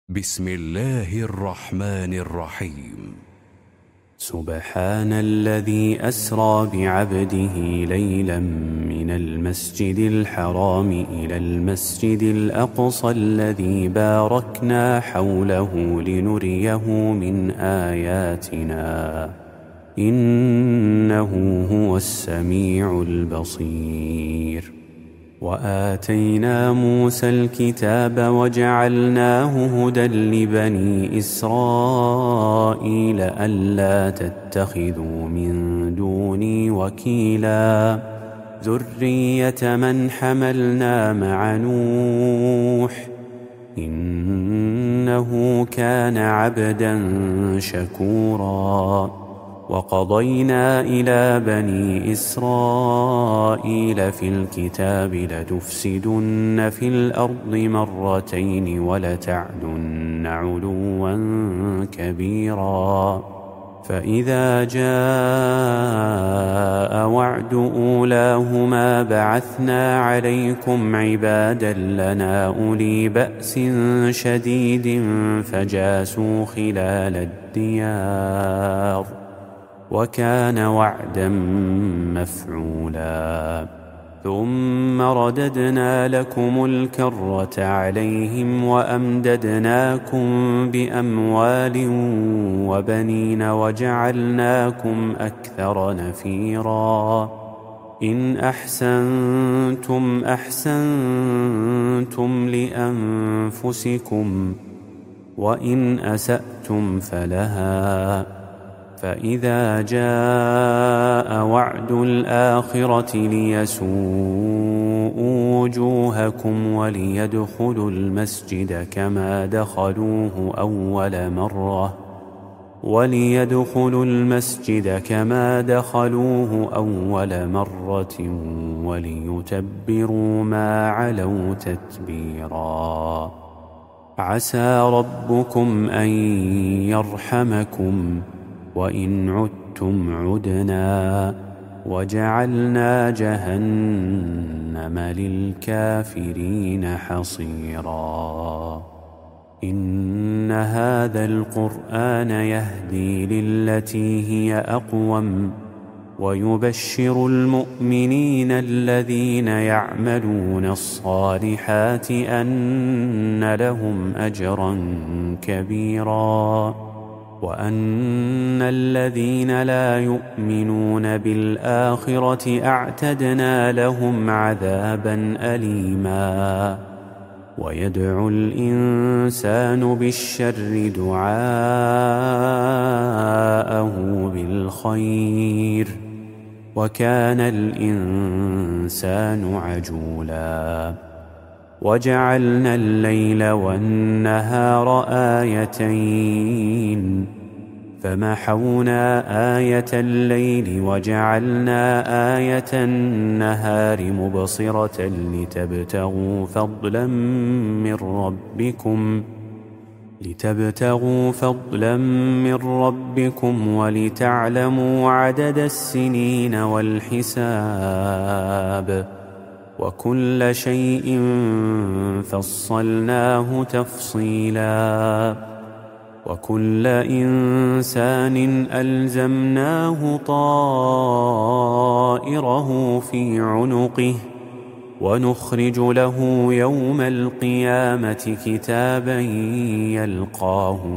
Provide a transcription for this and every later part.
بسم الله الرحمن الرحيم. سبحان الذي أسرى بعبده ليلا من المسجد الحرام إلى المسجد الأقصى الذي باركنا حوله لنريه من آياتنا إنه هو السميع البصير. وآتينا موسى الكتاب وجعلناه هدى لبني إسرائيل ألا تتخذوا من دوني وكيلا ذرية من حملنا مع نوح إنه كان عبدا شكورا. وقضينا إلى بني إسرائيل في الكتاب لتفسدن في الأرض مرتين ولتعدن علوا كبيرا. فإذا جاء وعد أولاهما بعثنا عليكم عبادا لنا أولي بأس شديد فجاسوا خلال الديار وكان وعدا مفعولا. ثم رددنا لكم الكرة عليهم وأمددناكم بأموال وبنين وجعلناكم أكثر نفيرا. إن أحسنتم أحسنتم لأنفسكم وإن أسأتم فلها. فإذا جاء وعد الآخرة ليسوءوا وجوهكم وليدخلوا المسجد كما دخلوه أول مرة وليتبروا ما علوا تتبيرا. عسى ربكم أن يرحمكم وإن عدتم عدنا وجعلنا جهنم للكافرين حصيرا. إن هذا القرآن يهدي للتي هي أقوم ويبشر المؤمنين الذين يعملون الصالحات أن لهم أجرا كبيرا وأن الذين لا يؤمنون بالآخرة أعتدنا لهم عذابا أليما. ويدعو الإنسان بالشر دعاءه بالخير وكان الإنسان عجولا. وجعلنا الليل والنهار آيتين فمحونا آية الليل وجعلنا آية النهار مبصرة لتبتغوا فضلا من ربكم ولتعلموا عدد السنين والحساب وكل شيء فصلناه تفصيلا. وكل إنسان ألزمناه طائره في عنقه ونخرج له يوم القيامة كتابا يلقاه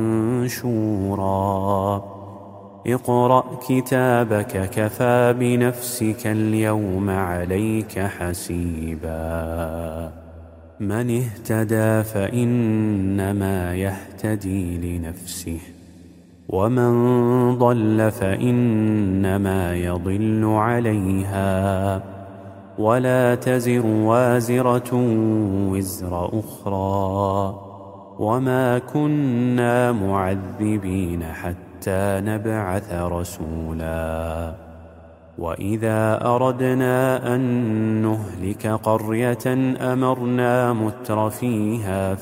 منشورا. اقرأ كتابك كفى بنفسك اليوم عليك حسيبا. من اهتدى فإنما يهتدي لنفسه ومن ضل فإنما يضل عليها ولا تزر وازرة وزر أخرى وما كنا معذبين حتى نبعث رسولا. وإذا أردنا أن نهلك قرية أمرنا مترفيها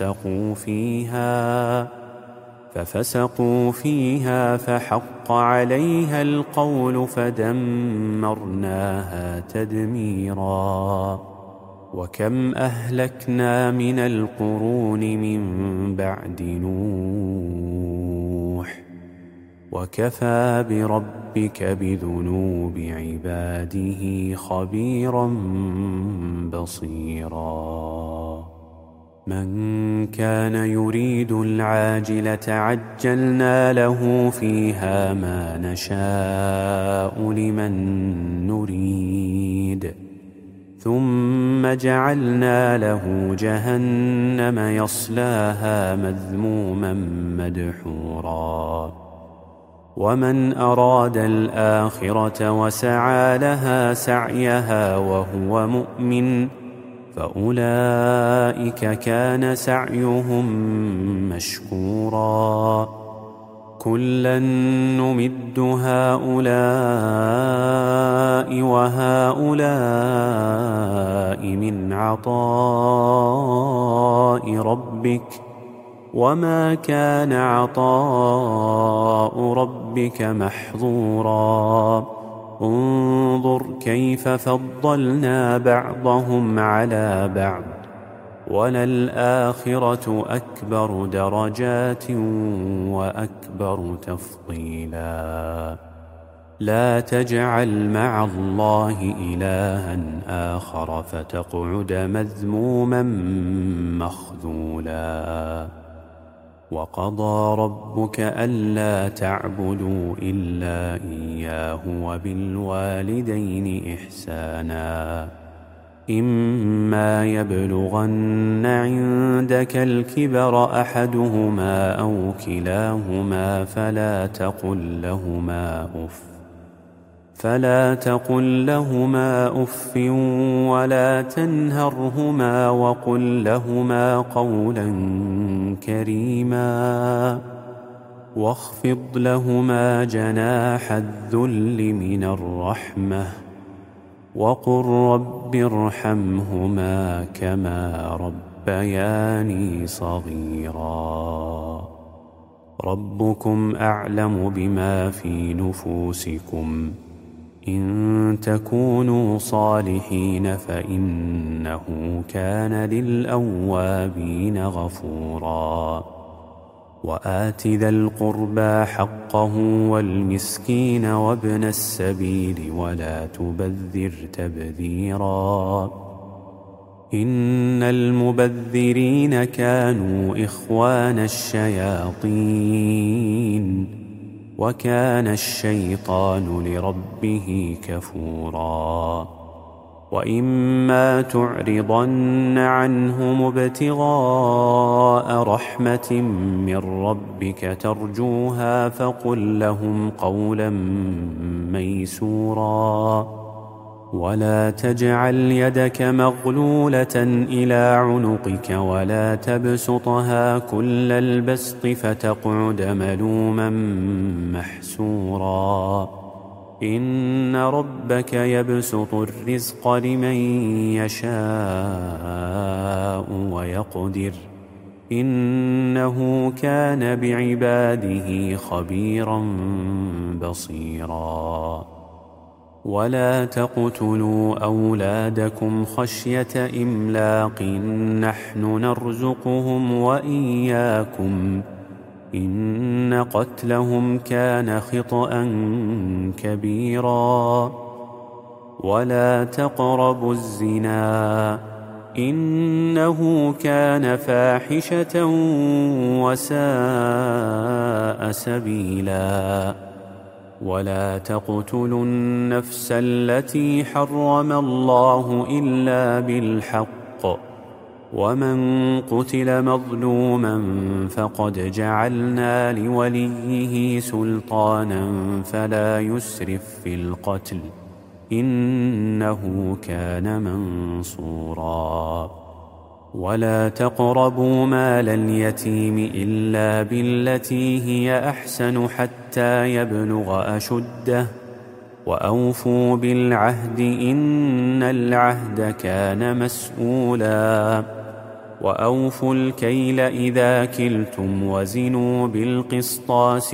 ففسقوا فيها فحق عليها القول فدمرناها تدميرا. وكم أهلكنا من القرون من بعد نوح وكفى بربك بذنوب عباده خبيرا بصيرا من كان يريد العاجلة عجلنا له فيها ما نشاء لمن نريد ثم جعلنا له جهنم يصلاها مذموما مدحورا ومن أراد الآخرة وسعى لها سعيها وهو مؤمن فأولئك كان سعيهم مشكورا كلا نمد هؤلاء وهؤلاء من عطاء ربك وما كان عطاء ربك محظورا انظر كيف فضلنا بعضهم على بعض وللآخرة أكبر درجات وأكبر تفضيلا لا تجعل مع الله إلها آخر فتقعد مذموما مخذولا وقضى ربك ألا تعبدوا إلا إياه وبالوالدين إحسانا إما يبلغن عندك الكبر أحدهما أو كلاهما فلا تقل لهما أف ولا تنهرهما وقل لهما قولا كريما واخفض لهما جناح الذل من الرحمة وقل رب ارحمهما كما ربياني صغيرا ربكم أعلم بما في نفوسكم إن تكونوا صالحين فإنه كان للأوابين غفورا وآت ذا القربى حقه والمسكين وابن السبيل ولا تبذر تبذيرا إن المبذرين كانوا إخوان الشياطين وكان الشيطان لربه كفورا وإما تعرضن عنهم ابتغاء رحمة من ربك ترجوها فقل لهم قولا ميسورا ولا تجعل يدك مغلولة إلى عنقك ولا تبسطها كل البسط فتقعد ملوما محسورا إن ربك يبسط الرزق لمن يشاء ويقدر إنه كان بعباده خبيرا بصيرا ولا تقتلوا أولادكم خشية إملاق نحن نرزقهم وإياكم إن قتلهم كان خطأ كبيرا ولا تقربوا الزنا إنه كان فاحشة وساء سبيلا ولا تقتلوا النفس التي حرم الله إلا بالحق ومن قتل مظلوما فقد جعلنا لوليه سلطانا فلا يسرف في القتل إنه كان منصورا ولا تقربوا مال اليتيم إلا بالتي هي أحسن حتى يبلغ أشده وأوفوا بالعهد إن العهد كان مسؤولا وأوفوا الكيل إذا كلتم وزنوا بالقسطاس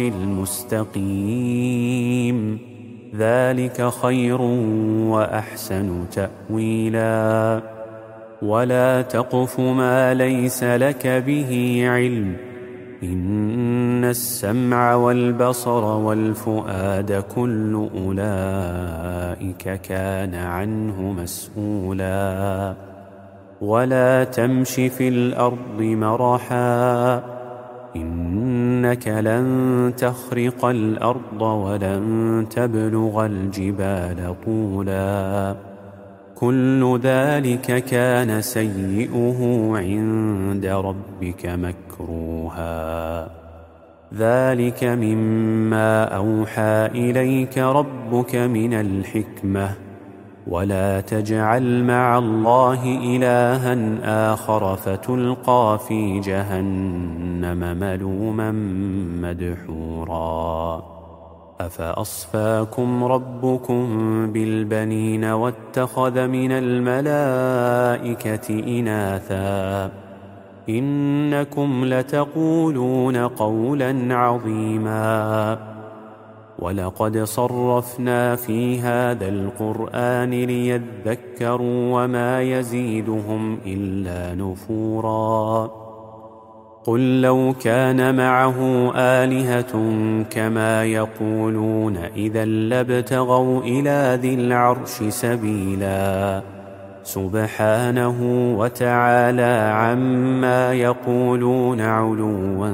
المستقيم ذلك خير وأحسن تأويلا ولا تقف ما ليس لك به علم، إن السمع والبصر والفؤاد كل أولئك كان عنه مسؤولا. ولا تمش في الأرض مرحا، إنك لن تخرق الأرض ولن تبلغ الجبال طولا، كل ذلك كان سيئه عند ربك مكروها. ذلك مما أوحى إليك ربك من الحكمة، ولا تجعل مع الله إلها آخر فتلقى في جهنم ملوما مدحورا. أفأصفاكم ربكم بالبنين واتخذ من الملائكة إناثا، إنكم لتقولون قولا عظيما. ولقد صرفنا في هذا القرآن ليذكروا وما يزيدهم إلا نفورا. قل لو كان معه آلهة كما يقولون إذا لابتغوا إلى ذي العرش سبيلا، سبحانه وتعالى عما يقولون علوا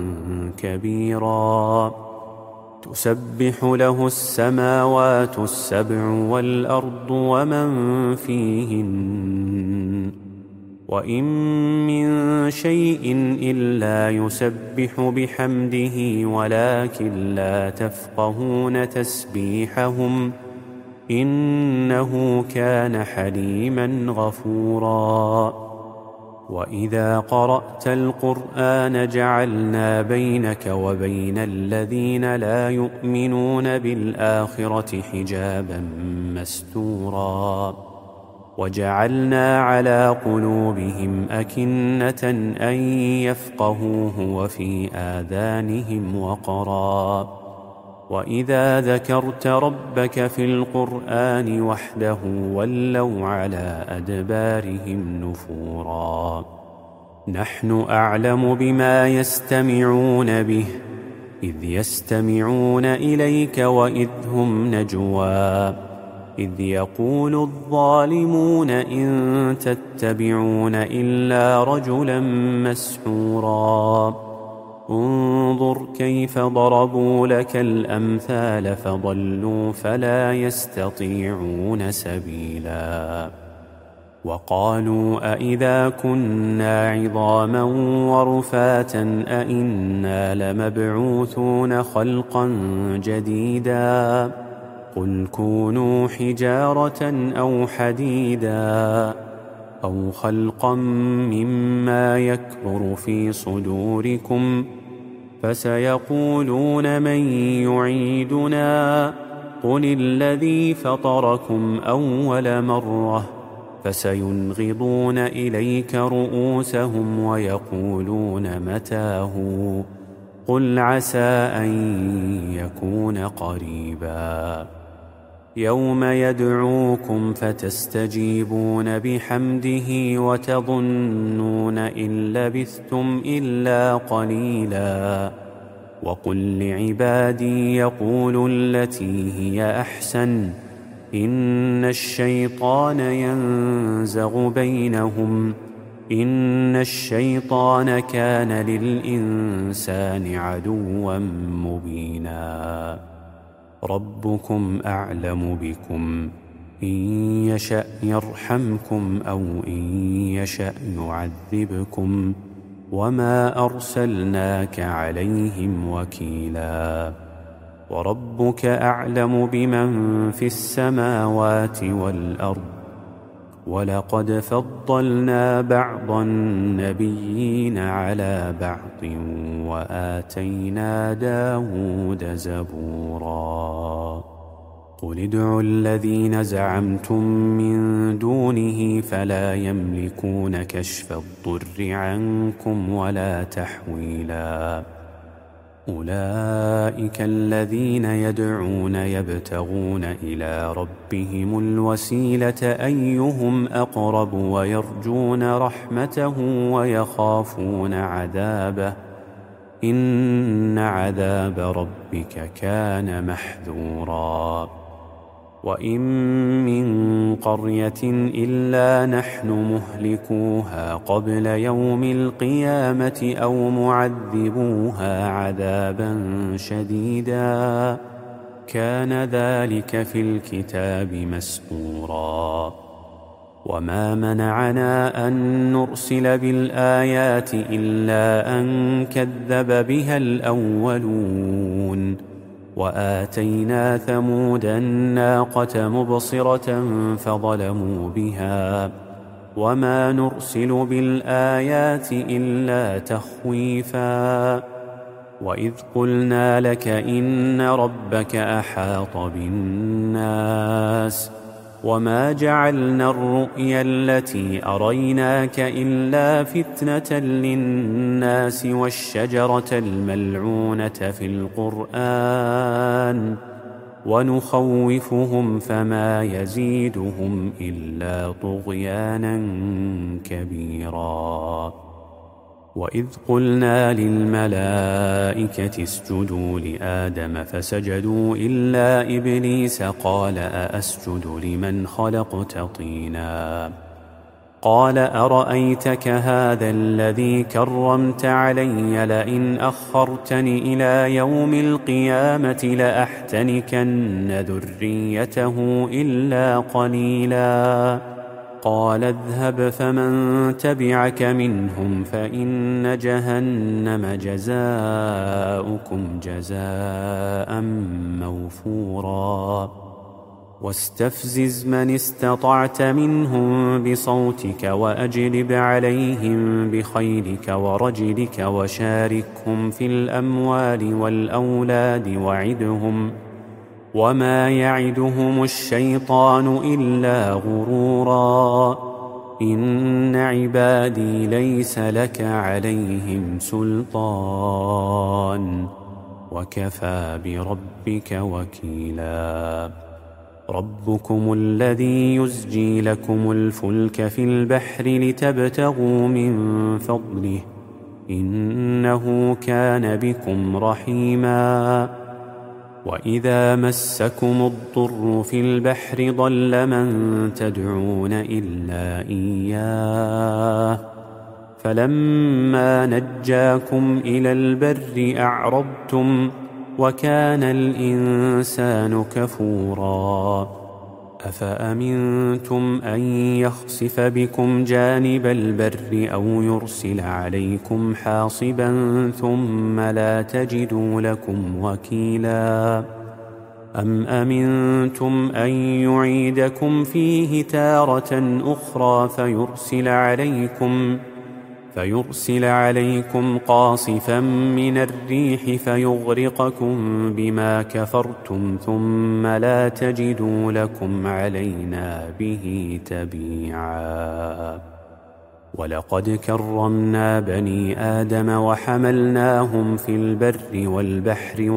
كبيرا. تسبح له السماوات السبع والأرض ومن فيهن، وإن من شيء إلا يسبح بحمده ولكن لا تفقهون تسبيحهم، إنه كان حليما غفورا. وإذا قرأت القرآن جعلنا بينك وبين الذين لا يؤمنون بالآخرة حجابا مستورا، وجعلنا على قلوبهم أكنة أن يفقهوه وفي آذانهم وقرا، وإذا ذكرت ربك في القرآن وحده ولوا على أدبارهم نفورا. نحن أعلم بما يستمعون به إذ يستمعون إليك وإذ هم نجوى، إذ يقول الظالمون إن تتبعون إلا رجلا مسحورا. انظر كيف ضربوا لك الأمثال فضلوا فلا يستطيعون سبيلا. وقالوا أئذا كنا عظاما ورفاتا أئنا لمبعوثون خلقا جديدا، قل كونوا حجارة أو حديدا أو خلقا مما يكبر في صدوركم، فسيقولون من يعيدنا قل الذي فطركم أول مرة، فسينغضون إليك رؤوسهم ويقولون متاه، قل عسى أن يكون قريبا. يوم يدعوكم فتستجيبون بحمده وتظنون إن لبثتم إلا قليلا. وقل لعبادي يقولوا التي هي أحسن، إن الشيطان ينزغ بينهم، إن الشيطان كان للإنسان عدوا مبينا. ربكم أعلم بكم، إن يشأ يرحمكم أو إن يشأ يعذبكم، وما أرسلناك عليهم وكيلا. وربك أعلم بمن في السماوات والأرض، ولقد فضلنا بعض النبيين على بعض وآتينا داود زبورا. قل ادعوا الذين زعمتم من دونه فلا يملكون كشف الضر عنكم ولا تحويلا. أولئك الذين يدعون يبتغون إلى ربهم الوسيلة أيهم أقرب ويرجون رحمته ويخافون عذابه إن عذاب ربك كان محذورا وإن من قرية إلا نحن مهلكوها قبل يوم القيامة أو معذبوها عذابا شديدا كان ذلك في الكتاب مسطورا وما منعنا أن نرسل بالآيات إلا أن كذب بها الأولون وآتينا ثمود الناقة مبصرة فظلموا بها وما نرسل بالآيات إلا تخويفا وإذ قلنا لك إن ربك أحاط بالناس وما جعلنا الرؤيا التي أريناك إلا فتنة للناس والشجرة الملعونة في القرآن ونخوفهم فما يزيدهم إلا طغيانا كبيرا وإذ قلنا للملائكة اسجدوا لآدم فسجدوا إلا إبليس قال أأسجد لمن خلقت طينا قال أرأيتك هذا الذي كرمت علي لئن أخرتني إلى يوم القيامة لأحتنكن ذريته إلا قليلا قال اذهب فمن تبعك منهم فإن جهنم جزاؤكم جزاء موفورا واستفزز من استطعت منهم بصوتك وأجلب عليهم بخيلك ورجلك وشاركهم في الأموال والأولاد وعدهم وما يعدهم الشيطان إلا غرورا إن عبادي ليس لك عليهم سلطان وكفى بربك وكيلا ربكم الذي يزجي لكم الفلك في البحر لتبتغوا من فضله إنه كان بكم رحيما وإذا مسكم الضر في البحر ضل من تدعون إلا إياه فلما نجاكم إلى البر أعرضتم وكان الإنسان كفورا أفأمنتم أن يخسف بكم جانب البر أو يرسل عليكم حاصبا ثم لا تجدوا لكم وكيلا أم أمنتم أن يعيدكم فيه تارة أخرى فيرسل عليكم قاصفا من الريح فيغرقكم بما كفرتم ثم لا تجدوا لكم علينا به تبيعا ولقد كرمنا بني آدم وحملناهم في البر والبحر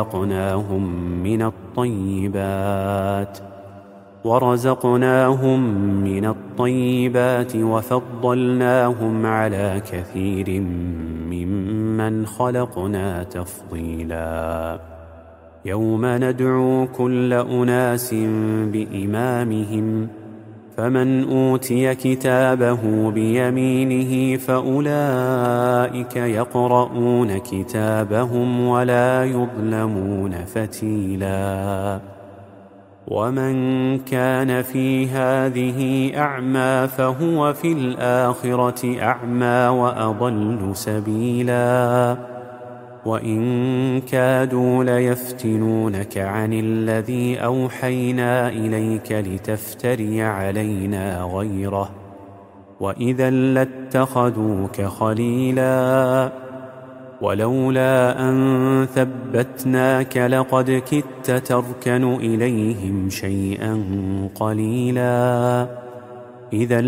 ورزقناهم من الطيبات وفضلناهم على كثير ممن خلقنا تفضيلا يوم ندعو كل أناس بإمامهم فمن أوتي كتابه بيمينه فأولئك يقرؤون كتابهم ولا يظلمون فتيلا ومن كان في هذه أعمى فهو في الآخرة أعمى وأضل سبيلا وإن كادوا ليفتنونك عن الذي أوحينا إليك لتفتري علينا غيره وإذا لاتخذوك خليلا ولولا أن ثبتناك لقد كدت تركن إليهم شيئا قليلا إذا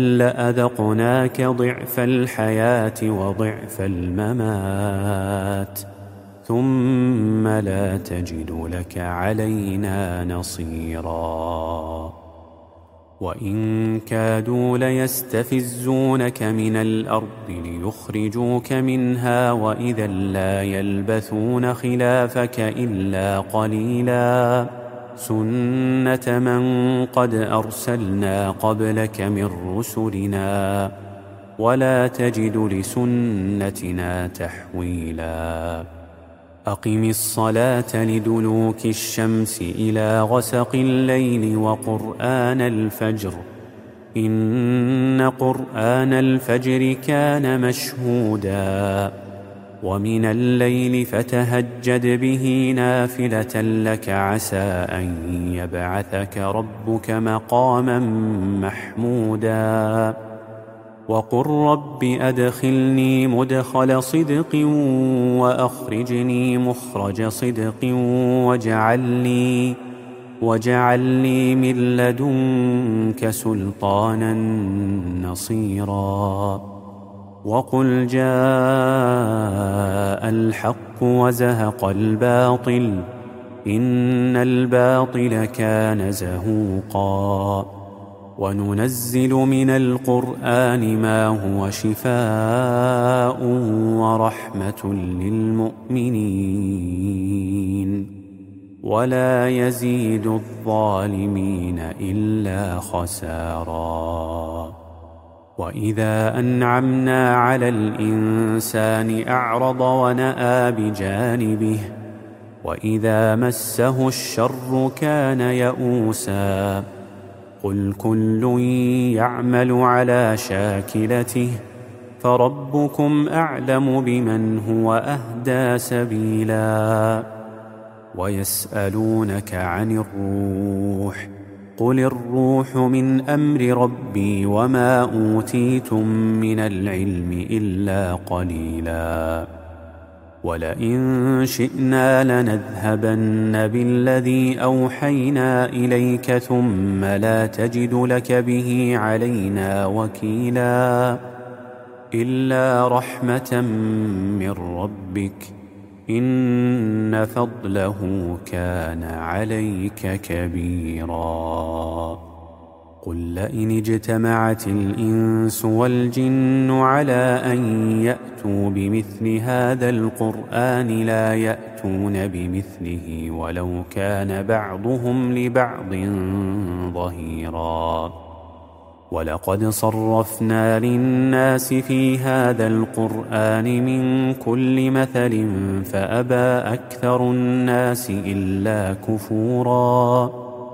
لأذقناك ضعف الحياة وضعف الممات ثم لا تجد لك علينا نصيرا. وإن كادوا ليستفزونك من الأرض ليخرجوك منها وإذا لا يلبثون خلافك إلا قليلا سنة من قد أرسلنا قبلك من رسلنا ولا تجد لسنتنا تحويلا. أقم الصلاة لدلوك الشمس إلى غسق الليل وقرآن الفجر إن قرآن الفجر كان مشهودا ومن الليل فتهجد به نافلة لك عسى أن يبعثك ربك مقاما محمودا. وقل رب أدخلني مدخل صدق وأخرجني مخرج صدق واجعل لي من لدنك سلطانا نصيرا. وقل جاء الحق وزهق الباطل إن الباطل كان زهوقا. وننزل من القرآن ما هو شفاء ورحمة للمؤمنين ولا يزيد الظالمين إلا خسارا. وإذا أنعمنا على الإنسان أعرض ونأى بجانبه وإذا مسه الشر كان يئوسا. قل كل يعمل على شاكلته فربكم أعلم بمن هو أهدى سبيلا. ويسألونك عن الروح قل الروح من أمر ربي وما أوتيتم من العلم إلا قليلا. ولئن شئنا لنذهبن بالذي أوحينا إليك ثم لا تجد لك به علينا وكيلا إلا رحمة من ربك إن فضله كان عليك كبيرا. قل لئن اجتمعت الإنس والجن على أن يأتوا بمثل هذا القرآن لا يأتون بمثله ولو كان بعضهم لبعض ظهيرا. ولقد صرفنا للناس في هذا القرآن من كل مثل فأبى أكثر الناس إلا كفورا.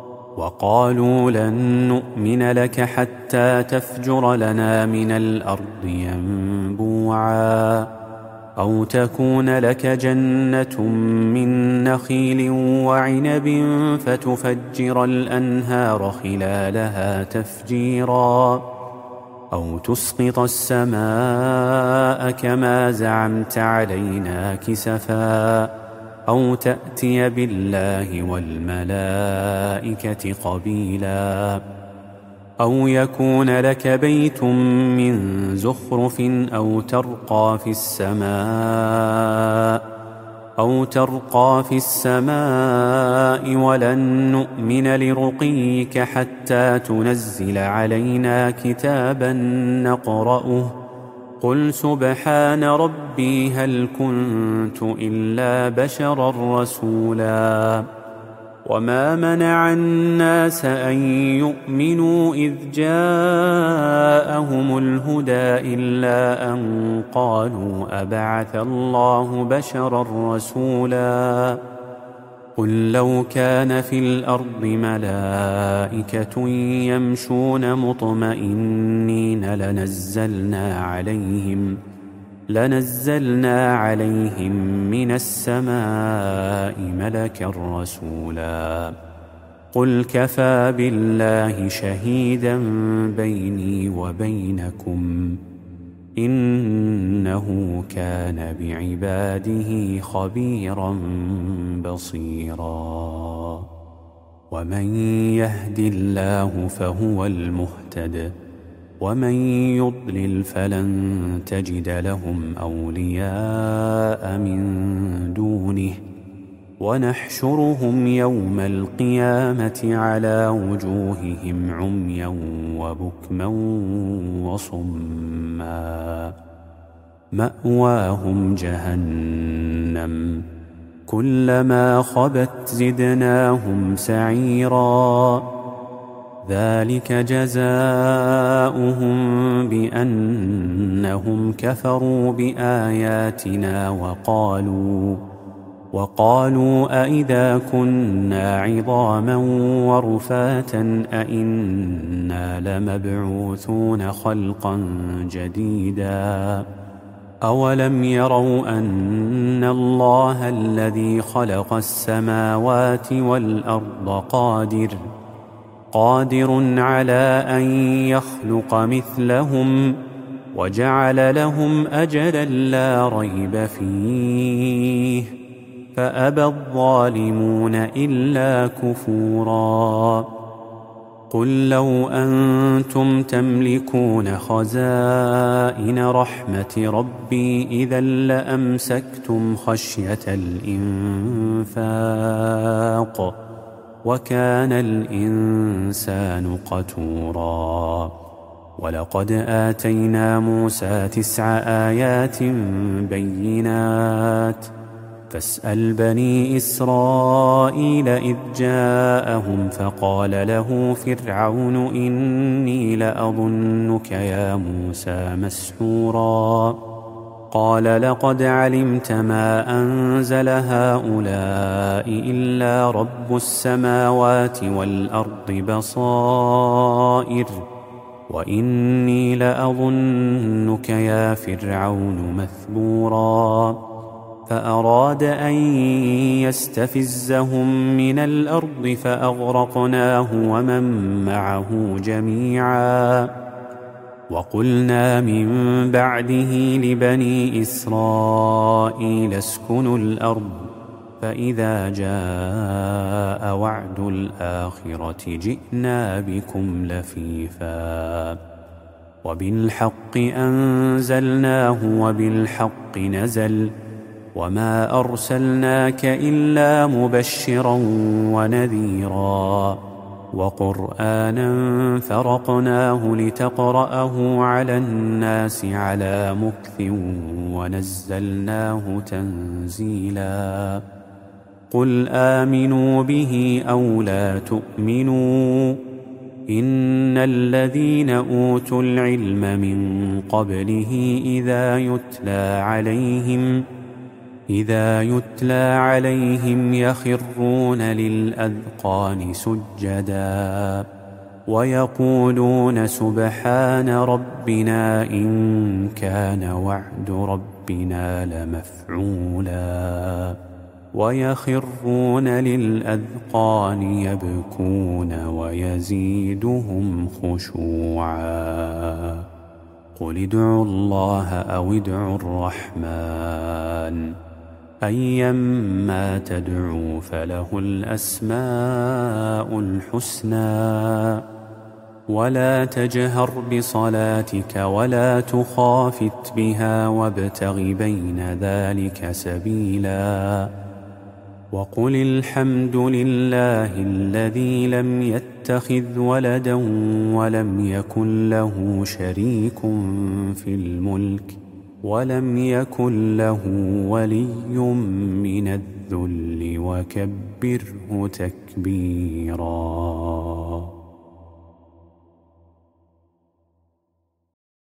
وقالوا لن نؤمن لك حتى تفجر لنا من الأرض ينبوعا أو تكون لك جنة من نخيل وعنب فتفجر الأنهار خلالها تفجيرا أو تسقط السماء كما زعمت علينا كسفا أو تأتي بالله والملائكة قبيلا أو يكون لك بيت من زخرف أو ترقى في السماء ولن نؤمن لرقيك حتى تنزل علينا كتابا نقرأه قل سبحان ربي هل كنت إلا بشرا رسولا. وما منع الناس أن يؤمنوا إذ جاءهم الهدى إلا أن قالوا أبعث الله بشرا رسولا. قل لو كان في الأرض ملائكة يمشون مطمئنين لنزلنا عليهم من السماء ملكا رسولا. قل كفى بالله شهيدا بيني وبينكم إنه كان بعباده خبيرا بصيرا. ومن يهد الله فهو المهتد ومن يضلل فلن تجد لهم أولياء من دونه دونه ونحشرهم يوم القيامة على وجوههم عميا وبكما وصما مأواهم جهنم كلما خبت زدناهم سعيرا ذلك جزاؤهم بأنهم كفروا بآياتنا وقالوا أئذا كنا عظاما ورفاتا أئنا لمبعوثون خلقا جديدا أولم يروا أن الله الذي خلق السماوات والأرض قادر على أن يخلق مثلهم وجعل لهم أجلا لا ريب فيه فأبى الظالمون إلا كفورا قل لو أنتم تملكون خزائن رحمة ربي إذا لأمسكتم خشية الإنفاق وكان الإنسان قتورا ولقد آتينا موسى 9 آيات بينات فاسأل بني إسرائيل إذ جاءهم فقال له فرعون إني لأظنك يا موسى مسحورا قال لقد علمت ما أنزل هؤلاء إلا رب السماوات والأرض بصائر وإني لأظنك يا فرعون مثبورا فأراد أن يستفزهم من الأرض فأغرقناه ومن معه جميعا وقلنا من بعده لبني إسرائيل اسكنوا الأرض فإذا جاء وعد الآخرة جئنا بكم لفيفا وبالحق أنزلناه وبالحق نزل وما أرسلناك إلا مبشرا ونذيرا وقرآنا فرقناه لتقرأه على الناس على مكث ونزلناه تنزيلا قل آمنوا به أو لا تؤمنوا إن الذين أوتوا العلم من قبله إذا يتلى عليهم يخرون للأذقان سجدا ويقولون سبحان ربنا إن كان وعد ربنا لمفعولا ويخرون للأذقان يبكون ويزيدهم خشوعا قل ادعوا الله أو ادعوا الرحمن أيما تدعوا فله الأسماء الحسنى ولا تجهر بصلاتك ولا تخافت بها وابتغ بين ذلك سبيلا وقل الحمد لله الذي لم يتخذ ولدا ولم يكن له شريك في الملك ولم يكن له ولي من الذل وكبره تكبيرا